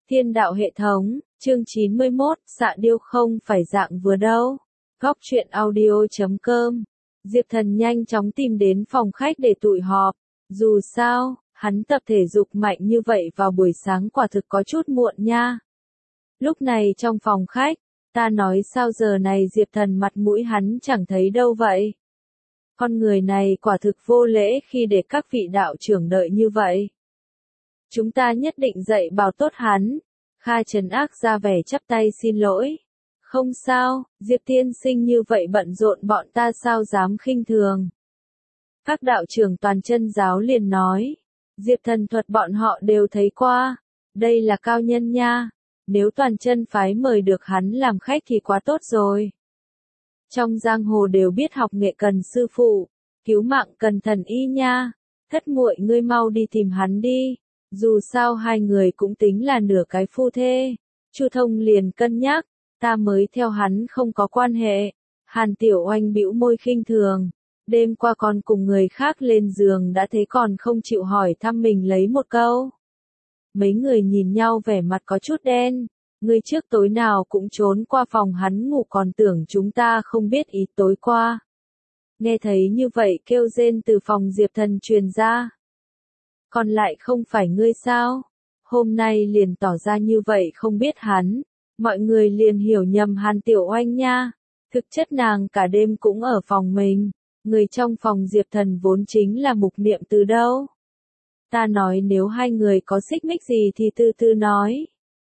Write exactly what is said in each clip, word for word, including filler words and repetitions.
Thiên đạo hệ thống, chương chín mươi mốt, Dạ Điêu không phải dạng vừa đâu. Góc truyện audio chấm com. Diệp Thần nhanh chóng tìm đến phòng khách để tụi họp. Dù sao, hắn tập thể dục mạnh như vậy vào buổi sáng quả thực có chút muộn nha. Lúc này trong phòng khách, ta nói sao giờ này Diệp Thần mặt mũi hắn chẳng thấy đâu vậy. Con người này quả thực vô lễ khi để các vị đạo trưởng đợi như vậy. Chúng ta nhất định dạy bảo tốt hắn. Kha Trấn Ác ra vẻ chắp tay xin lỗi. Không sao, Diệp tiên sinh như vậy bận rộn bọn ta sao dám khinh thường. Các đạo trưởng toàn chân giáo liền nói. Diệp Thần thuật bọn họ đều thấy qua. Đây là cao nhân nha. Nếu toàn chân phái mời được hắn làm khách thì quá tốt rồi. Trong giang hồ đều biết học nghệ cần sư phụ, cứu mạng cần thần y nha. Thất muội ngươi mau đi tìm hắn đi. Dù sao hai người cũng tính là nửa cái phu thê. Chu Thông liền cân nhắc, ta mới theo hắn không có quan hệ. Hàn Tiểu Oanh bĩu môi khinh thường. Đêm qua còn cùng người khác lên giường đã thấy còn không chịu hỏi thăm mình lấy một câu. Mấy người nhìn nhau vẻ mặt có chút đen. Người trước tối nào cũng trốn qua phòng hắn ngủ còn tưởng chúng ta không biết ý tối qua. Nghe thấy như vậy kêu rên từ phòng Diệp Thần truyền ra. Còn lại không phải ngươi sao? Hôm nay liền tỏ ra như vậy không biết hắn. Mọi người liền hiểu nhầm Hàn Tiểu Oanh nha. Thực chất nàng cả đêm cũng ở phòng mình. Người trong phòng Diệp Thần vốn chính là Mục Niệm từ đâu. Ta nói nếu hai người có xích mích gì thì từ từ nói.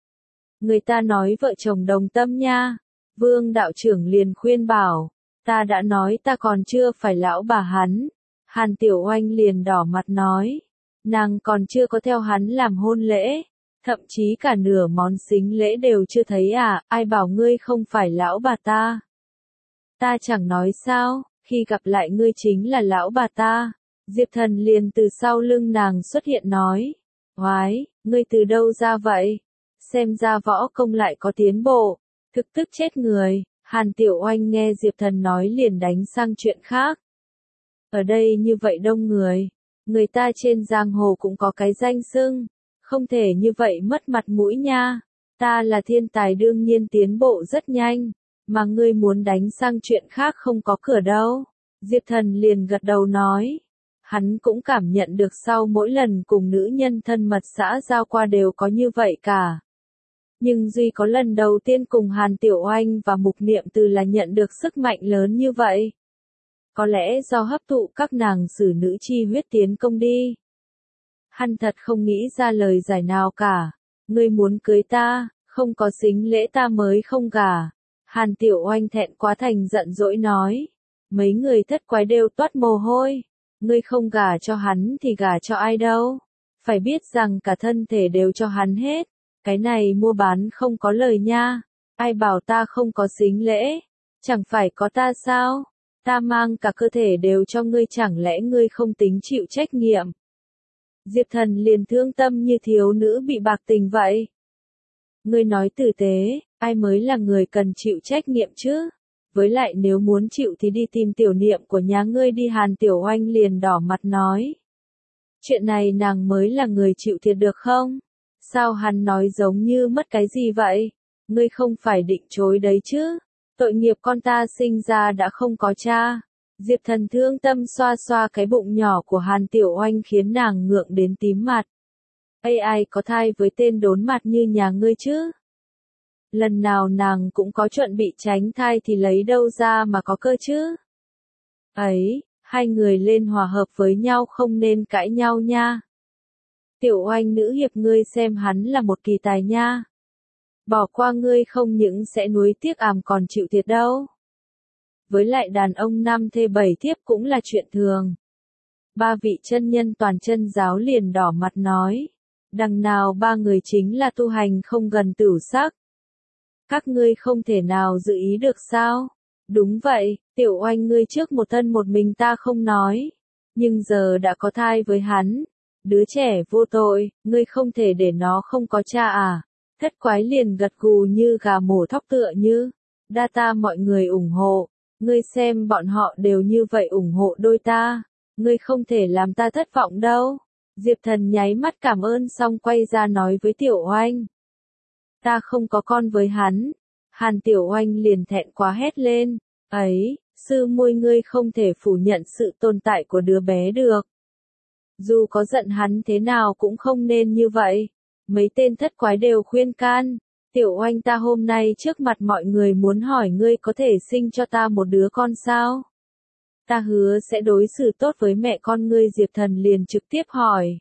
Người ta nói vợ chồng đồng tâm nha. Vương đạo trưởng liền khuyên bảo. Ta đã nói ta còn chưa phải lão bà hắn. Hàn Tiểu Oanh liền đỏ mặt nói. Nàng còn chưa có theo hắn làm hôn lễ. Thậm chí cả nửa món sính lễ đều chưa thấy à. Ai bảo ngươi không phải lão bà ta. Ta chẳng nói sao. Khi gặp lại ngươi chính là lão bà ta. Diệp Thần liền từ sau lưng nàng xuất hiện nói. Oái, ngươi từ đâu ra vậy? Xem ra võ công lại có tiến bộ. Thực tức chết người. Hàn Tiểu Oanh nghe Diệp Thần nói liền đánh sang chuyện khác. Ở đây như vậy đông người. Người ta trên giang hồ cũng có cái danh xưng. Không thể như vậy mất mặt mũi nha. Ta là thiên tài đương nhiên tiến bộ rất nhanh. Mà ngươi muốn đánh sang chuyện khác không có cửa đâu. Diệp Thần liền gật đầu nói. Hắn cũng cảm nhận được sau mỗi lần cùng nữ nhân thân mật xã giao qua đều có như vậy cả. Nhưng duy có lần đầu tiên cùng Hàn Tiểu Oanh và Mục Niệm từ là nhận được sức mạnh lớn như vậy. Có lẽ do hấp thụ các nàng xử nữ chi huyết tiến công đi. Hắn thật không nghĩ ra lời giải nào cả. Ngươi muốn cưới ta, không có sính lễ ta mới không gả. Hàn Tiểu Oanh thẹn quá thành giận dỗi nói. Mấy người thất quái đều toát mồ hôi. Ngươi không gả cho hắn thì gả cho ai đâu. Phải biết rằng cả thân thể đều cho hắn hết. Cái này mua bán không có lời nha. Ai bảo ta không có sính lễ. Chẳng phải có ta sao? Ta mang cả cơ thể đều cho ngươi chẳng lẽ ngươi không tính chịu trách nhiệm. Diệp Thần liền thương tâm như thiếu nữ bị bạc tình vậy. Ngươi nói tử tế, ai mới là người cần chịu trách nhiệm chứ? Với lại nếu muốn chịu thì đi tìm tiểu niệm của nhà ngươi đi. Hàn Tiểu Oanh liền đỏ mặt nói. Chuyện này nàng mới là người chịu thiệt được không? Sao hắn nói giống như mất cái gì vậy? Ngươi không phải định chối đấy chứ? Tội nghiệp con ta sinh ra đã không có cha. Diệp Thần thương tâm xoa xoa cái bụng nhỏ của Hàn Tiểu Oanh khiến nàng ngượng đến tím mặt. Ây ai có thai với tên đốn mặt như nhà ngươi chứ? Lần nào nàng cũng có chuẩn bị tránh thai thì lấy đâu ra mà có cơ chứ? Ấy, hai người lên hòa hợp với nhau không nên cãi nhau nha. Tiểu Oanh nữ hiệp ngươi xem hắn là một kỳ tài nha. Bỏ qua ngươi không những sẽ nuối tiếc àm còn chịu thiệt đâu. Với lại đàn ông năm thê bảy thiếp cũng là chuyện thường. Ba vị chân nhân toàn chân giáo liền đỏ mặt nói. Đằng nào ba người chính là tu hành không gần tửu sắc. Các ngươi không thể nào dự ý được sao? Đúng vậy, Tiểu Oanh ngươi trước một thân một mình ta không nói. Nhưng giờ đã có thai với hắn. Đứa trẻ vô tội, ngươi không thể để nó không có cha à? Thất quái liền gật gù như gà mổ thóc tựa như. Đa ta mọi người ủng hộ. Ngươi xem bọn họ đều như vậy ủng hộ đôi ta. Ngươi không thể làm ta thất vọng đâu. Diệp Thần nháy mắt cảm ơn xong quay ra nói với Tiểu Oanh. Ta không có con với hắn. Hàn Tiểu Oanh liền thẹn quá hét lên. Ấy, sư muội ngươi không thể phủ nhận sự tồn tại của đứa bé được. Dù có giận hắn thế nào cũng không nên như vậy. Mấy tên thất quái đều khuyên can. Tiểu Oanh, ta hôm nay trước mặt mọi người muốn hỏi ngươi có thể sinh cho ta một đứa con sao? Ta hứa sẽ đối xử tốt với mẹ con ngươi. Diệp Thần liền trực tiếp hỏi.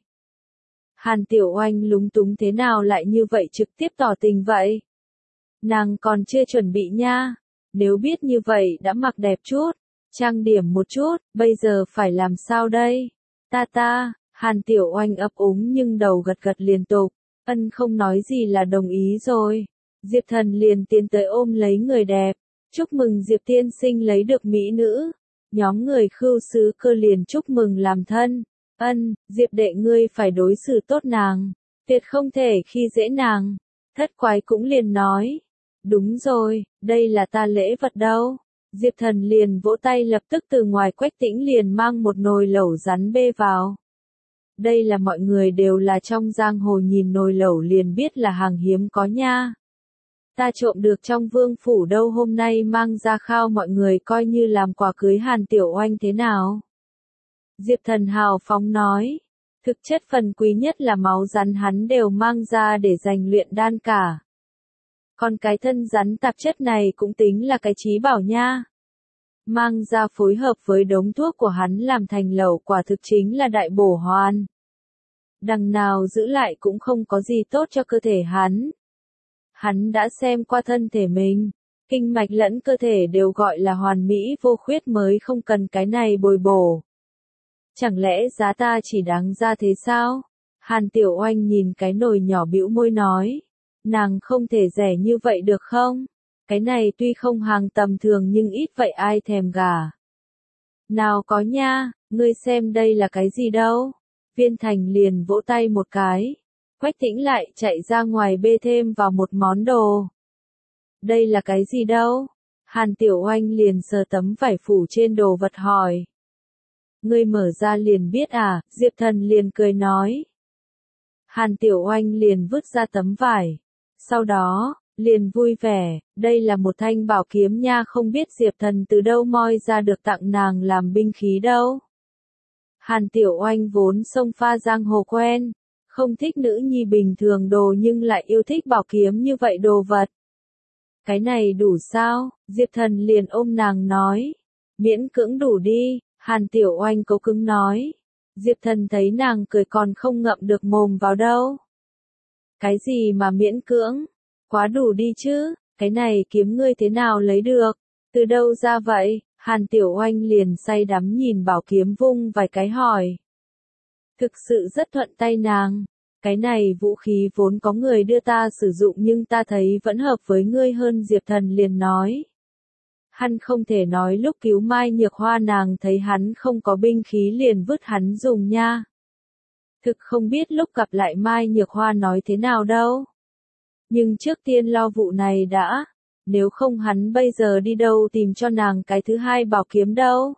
Hàn Tiểu Oanh lúng túng, thế nào lại như vậy, trực tiếp tỏ tình vậy? Nàng còn chưa chuẩn bị nha. Nếu biết như vậy đã mặc đẹp chút, trang điểm một chút, bây giờ phải làm sao đây? Ta ta, Hàn Tiểu Oanh ấp úng nhưng đầu gật gật liên tục. Ân không nói gì là đồng ý rồi. Diệp Thần liền tiến tới ôm lấy người đẹp. Chúc mừng Diệp tiên sinh lấy được mỹ nữ. Nhóm người Khưu Sứ Cơ liền chúc mừng làm thân. Ân, Diệp đệ ngươi phải đối xử tốt nàng. Tuyệt không thể khi dễ nàng. Thất quái cũng liền nói. Đúng rồi, đây là ta lễ vật đâu. Diệp Thần liền vỗ tay, lập tức từ ngoài Quách Tĩnh liền mang một nồi lẩu rắn bê vào. Đây là mọi người đều là trong giang hồ, nhìn nồi lẩu liền biết là hàng hiếm có nha. Ta trộm được trong vương phủ đâu, hôm nay mang ra khao mọi người coi như làm quà cưới Hàn Tiểu Oanh thế nào. Diệp Thần hào phóng nói. Thực chất phần quý nhất là máu rắn hắn đều mang ra để rèn luyện đan cả. Còn cái thân rắn tạp chất này cũng tính là cái trí bảo nha. Mang ra phối hợp với đống thuốc của hắn làm thành lẩu, quả thực chính là đại bổ hoàn. Đằng nào giữ lại cũng không có gì tốt cho cơ thể hắn. Hắn đã xem qua thân thể mình, kinh mạch lẫn cơ thể đều gọi là hoàn mỹ vô khuyết, mới không cần cái này bồi bổ. Chẳng lẽ giá ta chỉ đáng ra thế sao? Hàn Tiểu Oanh nhìn cái nồi nhỏ bĩu môi nói. Nàng không thể rẻ như vậy được không? Cái này tuy không hàng tầm thường nhưng ít vậy ai thèm gà. Nào có nha, ngươi xem đây là cái gì đâu? Viên Thành liền vỗ tay một cái. Quách Tĩnh lại chạy ra ngoài bê thêm vào một món đồ. Đây là cái gì đâu? Hàn Tiểu Oanh liền sờ tấm vải phủ trên đồ vật hỏi. Ngươi mở ra liền biết à? Diệp Thần liền cười nói. Hàn Tiểu Oanh liền vứt ra tấm vải. Sau đó, liền vui vẻ, đây là một thanh bảo kiếm nha, không biết Diệp Thần từ đâu moi ra được tặng nàng làm binh khí đâu. Hàn Tiểu Oanh vốn xông pha giang hồ quen, không thích nữ nhi bình thường đồ nhưng lại yêu thích bảo kiếm như vậy đồ vật. Cái này đủ sao? Diệp Thần liền ôm nàng nói. Miễn cưỡng đủ đi, Hàn Tiểu Oanh cố cứng nói. Diệp Thần thấy nàng cười còn không ngậm được mồm vào đâu. Cái gì mà miễn cưỡng? Quá đủ đi chứ, cái này kiếm ngươi thế nào lấy được? Từ đâu ra vậy? Hàn Tiểu Oanh liền say đắm nhìn bảo kiếm vung vài cái hỏi. Thực sự rất thuận tay nàng. Cái này vũ khí vốn có người đưa ta sử dụng nhưng ta thấy vẫn hợp với ngươi hơn, Diệp Thần liền nói. Hắn không thể nói lúc cứu Mai Nhược Hoa nàng thấy hắn không có binh khí liền vứt hắn dùng nha. Thực không biết lúc gặp lại Mai Nhược Hoa nói thế nào đâu. Nhưng trước tiên lo vụ này đã. Nếu không hắn bây giờ đi đâu tìm cho nàng cái thứ hai bảo kiếm đâu.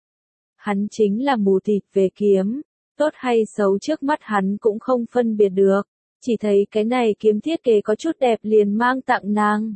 Hắn chính là mù thịt về kiếm. Tốt hay xấu trước mắt hắn cũng không phân biệt được. Chỉ thấy cái này kiếm thiết kế có chút đẹp liền mang tặng nàng.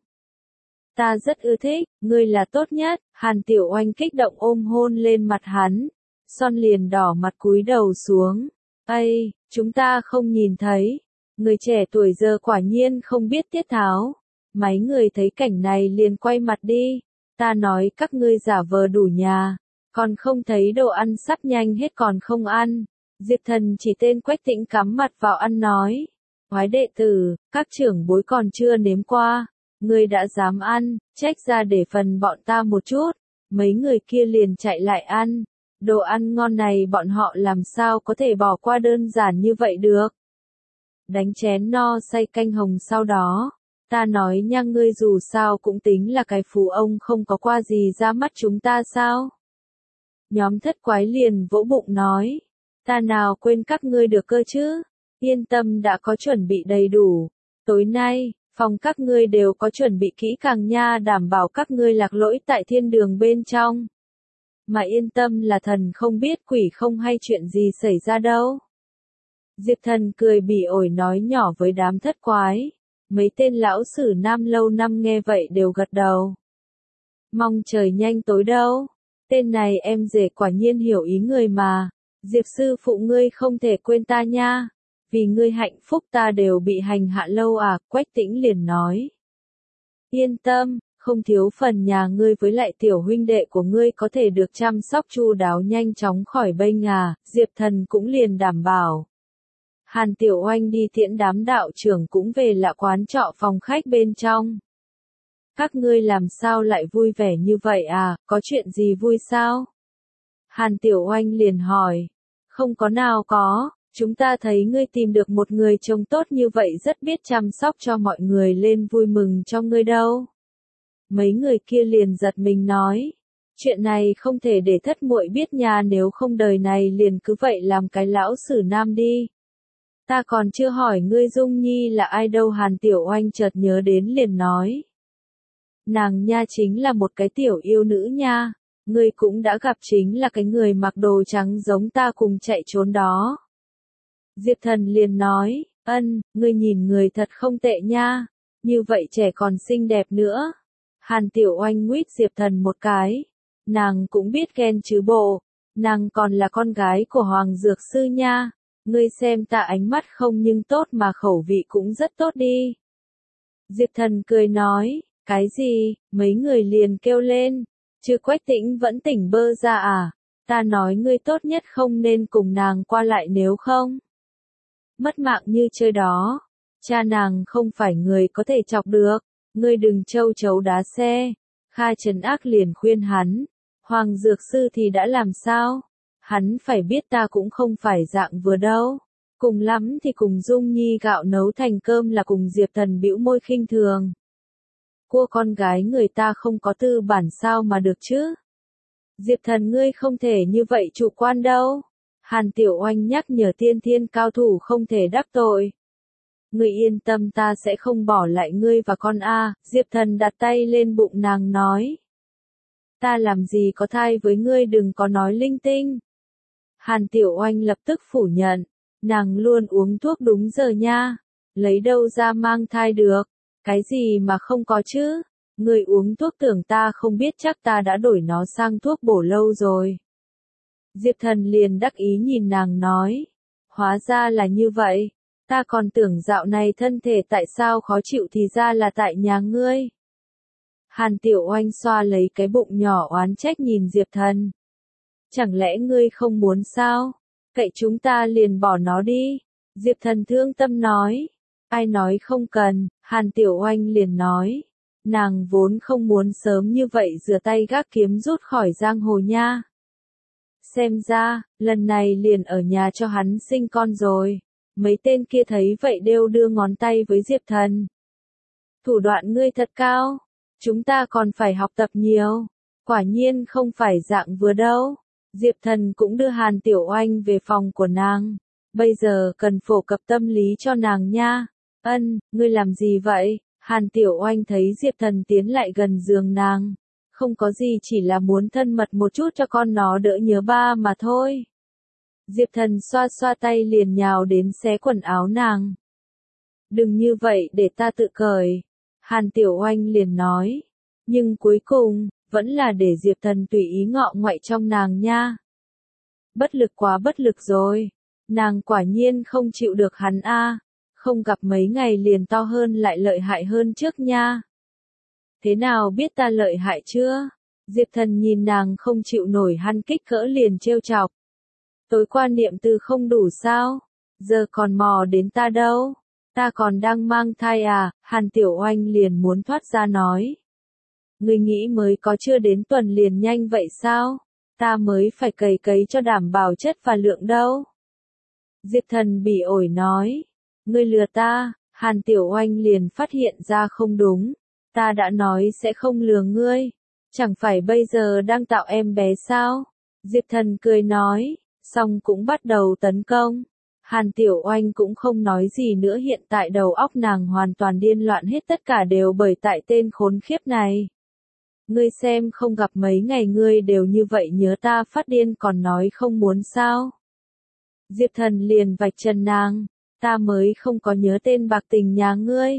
Ta rất ưa thích, ngươi là tốt nhất. Hàn Tiểu Oanh kích động ôm hôn lên mặt hắn. Son liền đỏ mặt cúi đầu xuống. Ây, chúng ta không nhìn thấy. Người trẻ tuổi giờ quả nhiên không biết tiết tháo. Mấy người thấy cảnh này liền quay mặt đi. Ta nói các ngươi giả vờ đủ nhà. Còn không thấy đồ ăn sắp nhanh hết còn không ăn. Diệp Thần chỉ tên Quách Tĩnh cắm mặt vào ăn nói. Ngoái đệ tử, các trưởng bối còn chưa nếm qua. Ngươi đã dám ăn, trách ra để phần bọn ta một chút. Mấy người kia liền chạy lại ăn. Đồ ăn ngon này bọn họ làm sao có thể bỏ qua đơn giản như vậy được. Đánh chén no say canh hồng sau đó. Ta nói nha, ngươi dù sao cũng tính là cái phú ông, không có qua gì ra mắt chúng ta sao? Nhóm thất quái liền vỗ bụng nói. Ta nào quên các ngươi được cơ chứ? Yên tâm, đã có chuẩn bị đầy đủ. Tối nay, phòng các ngươi đều có chuẩn bị kỹ càng nha, đảm bảo các ngươi lạc lỗi tại thiên đường bên trong. Mà yên tâm là thần không biết quỷ không hay, chuyện gì xảy ra đâu. Diệp Thần cười bỉ ổi nói nhỏ với đám thất quái. Mấy tên lão sử nam lâu năm nghe vậy đều gật đầu. Mong trời nhanh tối đâu. Tên này em rể quả nhiên hiểu ý người mà. Diệp sư phụ ngươi không thể quên ta nha. Vì ngươi hạnh phúc ta đều bị hành hạ lâu à, Quách Tĩnh liền nói. Yên tâm, không thiếu phần nhà ngươi với lại tiểu huynh đệ của ngươi có thể được chăm sóc chu đáo nhanh chóng khỏi bênh à, Diệp Thần cũng liền đảm bảo. Hàn Tiểu Oanh đi tiễn đám đạo trưởng cũng về lại quán trọ phòng khách bên trong. Các ngươi làm sao lại vui vẻ như vậy à, có chuyện gì vui sao? Hàn Tiểu Oanh liền hỏi. Không có nào có, chúng ta thấy ngươi tìm được một người chồng tốt như vậy rất biết chăm sóc cho mọi người lên vui mừng cho ngươi đâu. Mấy người kia liền giật mình nói. Chuyện này không thể để thất muội biết nha, nếu không đời này liền cứ vậy làm cái lão sử nam đi. Ta còn chưa hỏi ngươi Dung Nhi là ai đâu, Hàn Tiểu Oanh chợt nhớ đến liền nói. Nàng nha chính là một cái tiểu yêu nữ nha, ngươi cũng đã gặp, chính là cái người mặc đồ trắng giống ta cùng chạy trốn đó. Diệp Thần liền nói, ân, ngươi nhìn người thật không tệ nha, như vậy trẻ còn xinh đẹp nữa. Hàn Tiểu Oanh nguyết Diệp Thần một cái, nàng cũng biết ghen chứ bộ, nàng còn là con gái của Hoàng Dược Sư nha. Ngươi xem ta ánh mắt không nhưng tốt mà khẩu vị cũng rất tốt đi. Diệp Thần cười nói, cái gì, mấy người liền kêu lên, chứ Quách Tĩnh vẫn tỉnh bơ ra à, ta nói ngươi tốt nhất không nên cùng nàng qua lại nếu không. Mất mạng như chơi đó, cha nàng không phải người có thể chọc được, ngươi đừng trâu chấu đá xe. Kha Trấn Ác liền khuyên hắn, Hoàng Dược Sư thì đã làm sao? Hắn phải biết ta cũng không phải dạng vừa đâu. Cùng lắm thì cùng Dung Nhi gạo nấu thành cơm là cùng. Diệp Thần bĩu môi khinh thường. Cua con gái người ta không có tư bản sao mà được chứ? Diệp Thần ngươi không thể như vậy chủ quan đâu. Hàn Tiểu Oanh nhắc nhở tiên thiên cao thủ không thể đắc tội. Ngươi yên tâm, ta sẽ không bỏ lại ngươi và con A. Diệp Thần đặt tay lên bụng nàng nói. Ta làm gì có thai với ngươi, đừng có nói linh tinh. Hàn Tiểu Oanh lập tức phủ nhận, nàng luôn uống thuốc đúng giờ nha, lấy đâu ra mang thai được, cái gì mà không có chứ, người uống thuốc tưởng ta không biết, chắc ta đã đổi nó sang thuốc bổ lâu rồi. Diệp Thần liền đắc ý nhìn nàng nói, hóa ra là như vậy, ta còn tưởng dạo này thân thể tại sao khó chịu thì ra là tại nhà ngươi. Hàn Tiểu Oanh xoa lấy cái bụng nhỏ oán trách nhìn Diệp Thần. Chẳng lẽ ngươi không muốn sao? Cậy chúng ta liền bỏ nó đi. Diệp Thần thương tâm nói. Ai nói không cần, Hàn Tiểu Oanh liền nói. Nàng vốn không muốn sớm như vậy rửa tay gác kiếm rút khỏi giang hồ nha. Xem ra, lần này liền ở nhà cho hắn sinh con rồi. Mấy tên kia thấy vậy đều đưa ngón tay với Diệp Thần. Thủ đoạn ngươi thật cao. Chúng ta còn phải học tập nhiều. Quả nhiên không phải dạng vừa đâu. Diệp Thần cũng đưa Hàn Tiểu Oanh về phòng của nàng. Bây giờ cần phổ cập tâm lý cho nàng nha. Ân, ngươi làm gì vậy? Hàn Tiểu Oanh thấy Diệp Thần tiến lại gần giường nàng. Không có gì, chỉ là muốn thân mật một chút cho con nó đỡ nhớ ba mà thôi. Diệp Thần xoa xoa tay liền nhào đến xé quần áo nàng. Đừng như vậy, để ta tự cởi. Hàn Tiểu Oanh liền nói. Nhưng cuối cùng, vẫn là để Diệp Thần tùy ý ngọ ngoại trong nàng nha. Bất lực quá bất lực rồi. Nàng quả nhiên không chịu được hắn a. Không gặp mấy ngày liền to hơn lại lợi hại hơn trước nha. Thế nào biết ta lợi hại chưa? Diệp Thần nhìn nàng không chịu nổi hắn kích cỡ liền trêu chọc. Tối qua niệm từ không đủ sao? Giờ còn mò đến ta đâu? Ta còn đang mang thai à? Hàn Tiểu Oanh liền muốn thoát ra nói. Ngươi nghĩ mới có chưa đến tuần liền nhanh vậy sao? Ta mới phải cày cấy cho đảm bảo chất và lượng đâu. Diệp Thần bỉ ổi nói. Ngươi lừa ta. Hàn Tiểu Oanh liền phát hiện ra không đúng. Ta đã nói sẽ không lừa ngươi. Chẳng phải bây giờ đang tạo em bé sao? Diệp Thần cười nói. Xong cũng bắt đầu tấn công. Hàn Tiểu Oanh cũng không nói gì nữa, hiện tại đầu óc nàng hoàn toàn điên loạn hết, tất cả đều bởi tại tên khốn khiếp này. Ngươi xem, không gặp mấy ngày ngươi đều như vậy nhớ ta phát điên còn nói không muốn sao? Diệp Thần liền vạch trần nàng, ta mới không có nhớ tên bạc tình nhà ngươi.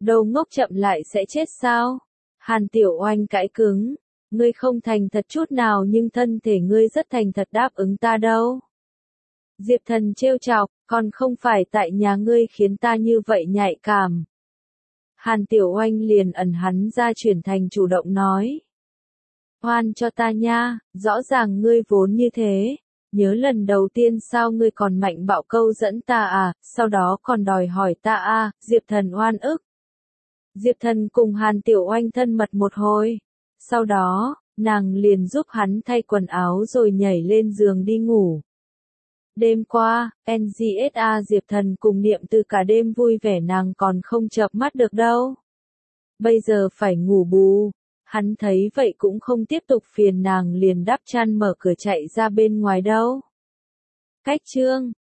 Đầu ngốc chậm lại sẽ chết sao? Hàn Tiểu Oanh cãi cứng. Ngươi không thành thật chút nào nhưng thân thể ngươi rất thành thật đáp ứng ta đâu. Diệp Thần trêu chọc, còn không phải tại nhà ngươi khiến ta như vậy nhạy cảm. Hàn Tiểu Oanh liền ẩn hắn ra chuyển thành chủ động nói. Hoan cho ta nha, rõ ràng ngươi vốn như thế. Nhớ lần đầu tiên sao ngươi còn mạnh bạo câu dẫn ta à, sau đó còn đòi hỏi ta à, Diệp Thần oan ức. Diệp Thần cùng Hàn Tiểu Oanh thân mật một hồi. Sau đó, nàng liền giúp hắn thay quần áo rồi nhảy lên giường đi ngủ. Đêm qua, en giê ét a Diệp Thần cùng Niệm Từ cả đêm vui vẻ nàng còn không chợp mắt được đâu. Bây giờ phải ngủ bù. Hắn thấy vậy cũng không tiếp tục phiền nàng liền đắp chăn mở cửa chạy ra bên ngoài đâu. Cách chương